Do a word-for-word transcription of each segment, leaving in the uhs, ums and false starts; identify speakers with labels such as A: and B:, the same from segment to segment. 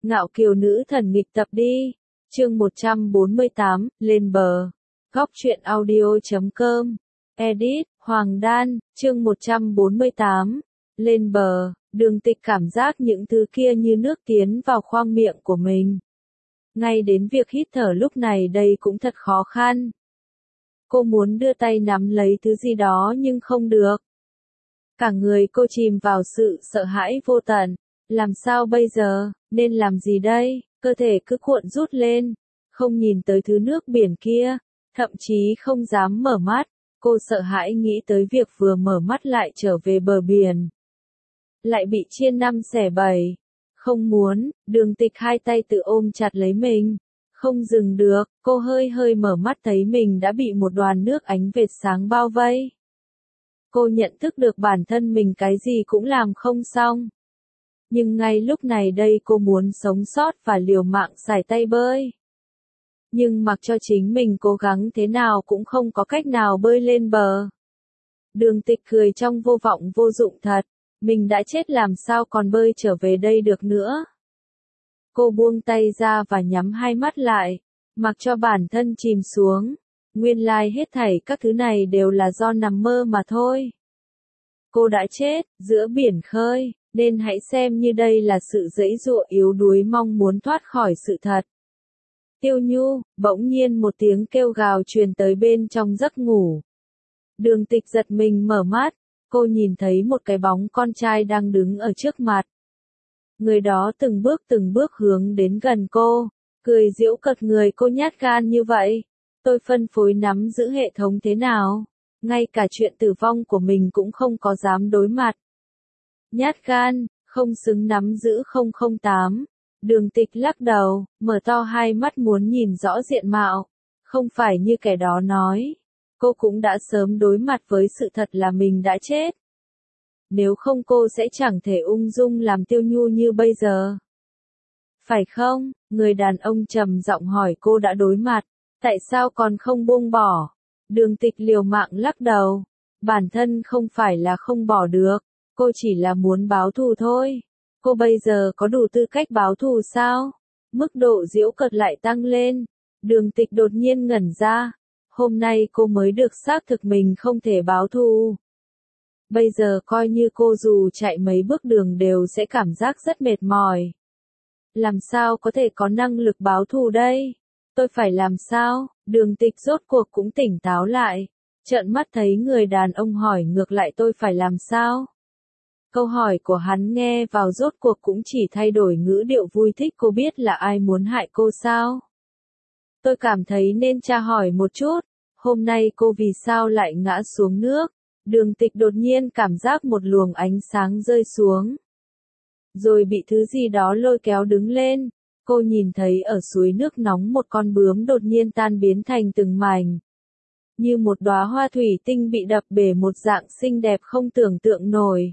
A: Ngạo kiều nữ thần nghịch tập đi. Chương một trăm bốn mươi tám, lên bờ. Góc truyện audio chấm com. Edit, Hoàng Đan, chương một trăm bốn mươi tám. Lên bờ, Đường Tịch cảm giác những thứ kia như nước tiến vào khoang miệng của mình. Ngay đến việc hít thở lúc này đây cũng thật khó khăn. Cô muốn đưa tay nắm lấy thứ gì đó nhưng không được. Cả người cô chìm vào sự sợ hãi vô tận. Làm sao bây giờ, nên làm gì đây, cơ thể cứ cuộn rút lên, không nhìn tới thứ nước biển kia, thậm chí không dám mở mắt, cô sợ hãi nghĩ tới việc vừa mở mắt lại trở về bờ biển. Lại bị chia năm xẻ bảy, không muốn, Đường Tịch hai tay tự ôm chặt lấy mình, không dừng được, cô hơi hơi mở mắt thấy mình đã bị một đoàn nước ánh vệt sáng bao vây. Cô nhận thức được bản thân mình cái gì cũng làm không xong. Nhưng ngay lúc này đây cô muốn sống sót và liều mạng xài tay bơi. Nhưng mặc cho chính mình cố gắng thế nào cũng không có cách nào bơi lên bờ. Đường Tịch cười trong vô vọng vô dụng thật, mình đã chết làm sao còn bơi trở về đây được nữa. Cô buông tay ra và nhắm hai mắt lại, mặc cho bản thân chìm xuống. Nguyên lai hết thảy các thứ này đều là do nằm mơ mà thôi. Cô đã chết, giữa biển khơi. Nên hãy xem như đây là sự giãy giụa yếu đuối mong muốn thoát khỏi sự thật. Tiêu Nhu, bỗng nhiên một tiếng kêu gào truyền tới bên trong giấc ngủ. Đường Tịch giật mình mở mắt, cô nhìn thấy một cái bóng con trai đang đứng ở trước mặt. Người đó từng bước từng bước hướng đến gần cô, cười giễu cợt người cô nhát gan như vậy. Tôi phân phối nắm giữ hệ thống thế nào, ngay cả chuyện tử vong của mình cũng không có dám đối mặt. Nhát gan, không xứng nắm giữ không không tám. Đường Tịch lắc đầu, mở to hai mắt muốn nhìn rõ diện mạo. Không phải như kẻ đó nói. Cô cũng đã sớm đối mặt với sự thật là mình đã chết. Nếu không cô sẽ chẳng thể ung dung làm Tiêu Nhu như bây giờ. Phải không? Người đàn ông trầm giọng hỏi cô đã đối mặt. Tại sao còn không buông bỏ? Đường Tịch liều mạng lắc đầu. Bản thân không phải là không bỏ được. Cô chỉ là muốn báo thù thôi. Cô bây giờ có đủ tư cách báo thù sao? Mức độ giễu cợt lại tăng lên. Đường Tịch đột nhiên ngẩn ra. Hôm nay cô mới được xác thực mình không thể báo thù. Bây giờ coi như cô dù chạy mấy bước đường đều sẽ cảm giác rất mệt mỏi. Làm sao có thể có năng lực báo thù đây? Tôi phải làm sao? Đường Tịch rốt cuộc cũng tỉnh táo lại. Trợn mắt thấy người đàn ông hỏi ngược lại tôi phải làm sao? Câu hỏi của hắn nghe vào rốt cuộc cũng chỉ thay đổi ngữ điệu vui thích. Cô biết là ai muốn hại cô sao? Tôi cảm thấy nên tra hỏi một chút, hôm nay cô vì sao lại ngã xuống nước? Đường Tịch đột nhiên cảm giác một luồng ánh sáng rơi xuống. Rồi bị thứ gì đó lôi kéo đứng lên. Cô nhìn thấy ở suối nước nóng một con bướm đột nhiên tan biến thành từng mảnh. Như một đóa hoa thủy tinh bị đập bể một dạng xinh đẹp không tưởng tượng nổi.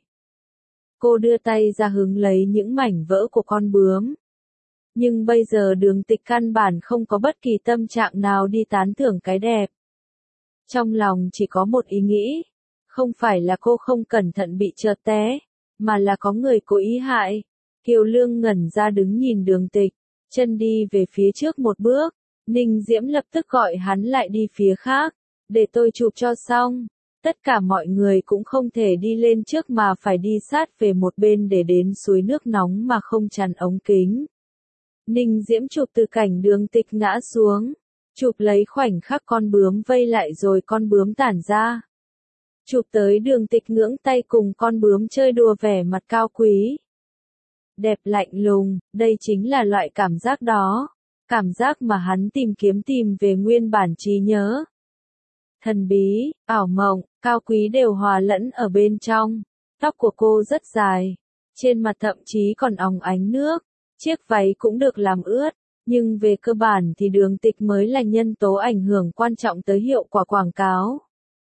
A: Cô đưa tay ra hứng lấy những mảnh vỡ của con bướm. Nhưng bây giờ Đường Tịch căn bản không có bất kỳ tâm trạng nào đi tán thưởng cái đẹp. Trong lòng chỉ có một ý nghĩ. Không phải là cô không cẩn thận bị trượt té, mà là có người cố ý hại. Kiều Lương ngẩn ra đứng nhìn Đường Tịch, chân đi về phía trước một bước. Ninh Diễm lập tức gọi hắn lại đi phía khác. Để tôi chụp cho xong. Tất cả mọi người cũng không thể đi lên trước mà phải đi sát về một bên để đến suối nước nóng mà không chắn ống kính. Ninh Diễm chụp từ cảnh Đường Tịch ngã xuống. Chụp lấy khoảnh khắc con bướm vây lại rồi con bướm tản ra. Chụp tới Đường Tịch ngưỡng tay cùng con bướm chơi đùa vẻ mặt cao quý. Đẹp lạnh lùng, đây chính là loại cảm giác đó. Cảm giác mà hắn tìm kiếm tìm về nguyên bản trí nhớ. Thần bí, ảo mộng, cao quý đều hòa lẫn ở bên trong. Tóc của cô rất dài. Trên mặt thậm chí còn óng ánh nước. Chiếc váy cũng được làm ướt. Nhưng về cơ bản thì Đường Tịch mới là nhân tố ảnh hưởng quan trọng tới hiệu quả quảng cáo.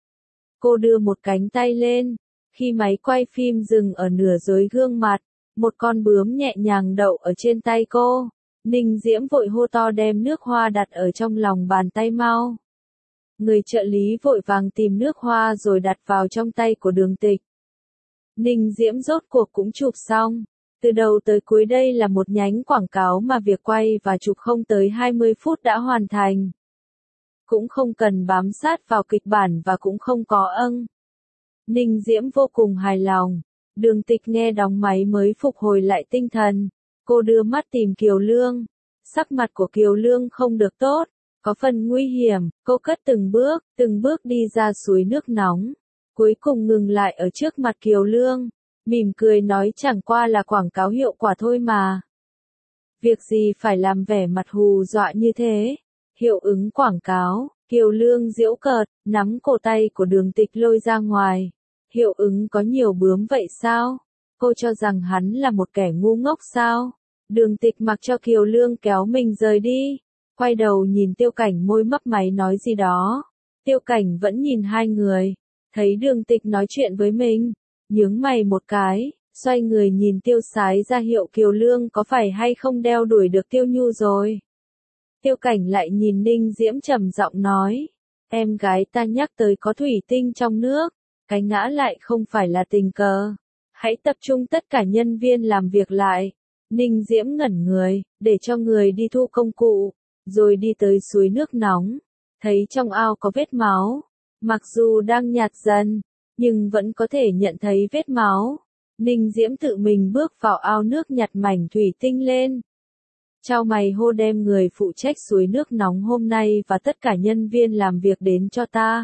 A: Cô đưa một cánh tay lên. Khi máy quay phim dừng ở nửa dưới gương mặt, một con bướm nhẹ nhàng đậu ở trên tay cô. Ninh Diễm vội hô to đem nước hoa đặt ở trong lòng bàn tay mau. Người trợ lý vội vàng tìm nước hoa rồi đặt vào trong tay của Đường Tịch. Ninh Diễm rốt cuộc cũng chụp xong. Từ đầu tới cuối đây là một nhánh quảng cáo mà việc quay và chụp không tới hai mươi phút đã hoàn thành. Cũng không cần bám sát vào kịch bản và cũng không có âng. Ninh Diễm vô cùng hài lòng. Đường Tịch nghe đóng máy mới phục hồi lại tinh thần. Cô đưa mắt tìm Kiều Lương. Sắc mặt của Kiều Lương không được tốt, có phần nguy hiểm. Cô cất từng bước, từng bước đi ra suối nước nóng. Cuối cùng ngừng lại ở trước mặt Kiều Lương. Mỉm cười nói chẳng qua là quảng cáo hiệu quả thôi mà. Việc gì phải làm vẻ mặt hù dọa như thế. Hiệu ứng quảng cáo. Kiều Lương giễu cợt, nắm cổ tay của Đường Tịch lôi ra ngoài. Hiệu ứng có nhiều bướm vậy sao? Cô cho rằng hắn là một kẻ ngu ngốc sao? Đường Tịch mặc cho Kiều Lương kéo mình rời đi. Quay đầu nhìn Tiêu Cảnh môi mấp máy nói gì đó. Tiêu Cảnh vẫn nhìn hai người. Thấy Đường Tịch nói chuyện với mình. Nhướng mày một cái. Xoay người nhìn Tiêu Sái ra hiệu Kiều Lương có phải hay không đeo đuổi được Tiêu Nhu rồi. Tiêu Cảnh lại nhìn Ninh Diễm trầm giọng nói. Em gái ta nhắc tới có thủy tinh trong nước. Cái ngã lại không phải là tình cờ. Hãy tập trung tất cả nhân viên làm việc lại. Ninh Diễm ngẩn người, để cho người đi thu công cụ. Rồi đi tới suối nước nóng. Thấy trong ao có vết máu. Mặc dù đang nhạt dần, nhưng vẫn có thể nhận thấy vết máu. Ninh Diễm tự mình bước vào ao nước nhặt mảnh thủy tinh lên. Chau mày hô đem người phụ trách suối nước nóng hôm nay và tất cả nhân viên làm việc đến cho ta.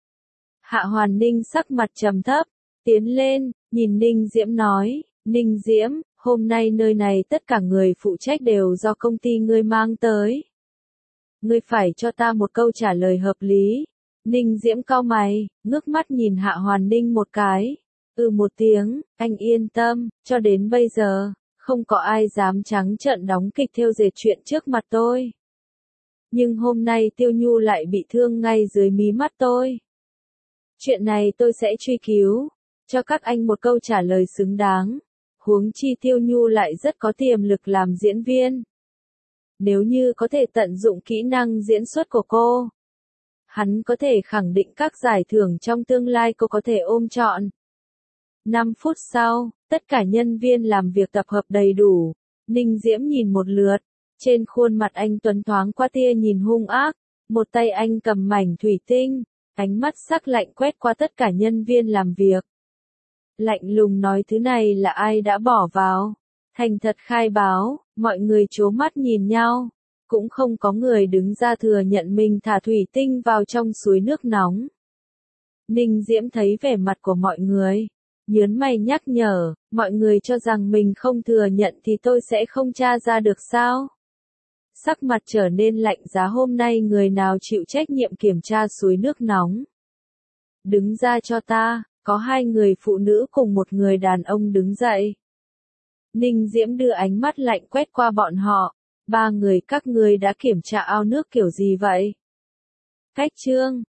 A: Hạ Hoàn Ninh sắc mặt trầm thấp, tiến lên, nhìn Ninh Diễm nói, Ninh Diễm, hôm nay nơi này tất cả người phụ trách đều do công ty ngươi mang tới. Ngươi phải cho ta một câu trả lời hợp lý. Ninh Diễm cau mày, ngước mắt nhìn Hạ Hoàn Ninh một cái. Ừ một tiếng, anh yên tâm, cho đến bây giờ, không có ai dám trắng trợn đóng kịch thêu dệt chuyện trước mặt tôi. Nhưng hôm nay Tiêu Nhu lại bị thương ngay dưới mí mắt tôi. Chuyện này tôi sẽ truy cứu, cho các anh một câu trả lời xứng đáng. Huống chi Tiêu Nhu lại rất có tiềm lực làm diễn viên. Nếu như có thể tận dụng kỹ năng diễn xuất của cô, hắn có thể khẳng định các giải thưởng trong tương lai cô có thể ôm trọn. năm phút sau, tất cả nhân viên làm việc tập hợp đầy đủ. Ninh Diễm nhìn một lượt, trên khuôn mặt anh tuấn thoáng qua tia nhìn hung ác, một tay anh cầm mảnh thủy tinh, ánh mắt sắc lạnh quét qua tất cả nhân viên làm việc. Lạnh lùng nói thứ này là ai đã bỏ vào, thành thật khai báo, mọi người trố mắt nhìn nhau, cũng không có người đứng ra thừa nhận mình thả thủy tinh vào trong suối nước nóng. Ninh Diễm thấy vẻ mặt của mọi người, nhớn mày nhắc nhở, mọi người cho rằng mình không thừa nhận thì tôi sẽ không tra ra được sao? Sắc mặt trở nên lạnh giá hôm nay người nào chịu trách nhiệm kiểm tra suối nước nóng? Đứng ra cho ta, có hai người phụ nữ cùng một người đàn ông đứng dậy. Ninh Diễm đưa ánh mắt lạnh quét qua bọn họ, ba người các ngươi đã kiểm tra ao nước kiểu gì vậy? Cách chương